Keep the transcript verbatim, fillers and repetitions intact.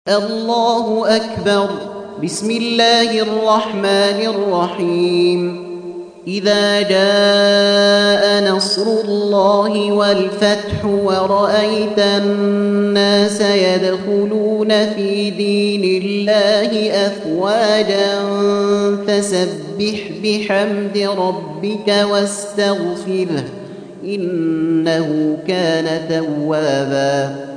الله أكبر. بسم الله الرحمن الرحيم. إذا جاء نصر الله والفتح ورأيت الناس يدخلون في دين الله أفواجا فسبح بحمد ربك واستغفره إنه كان توابا.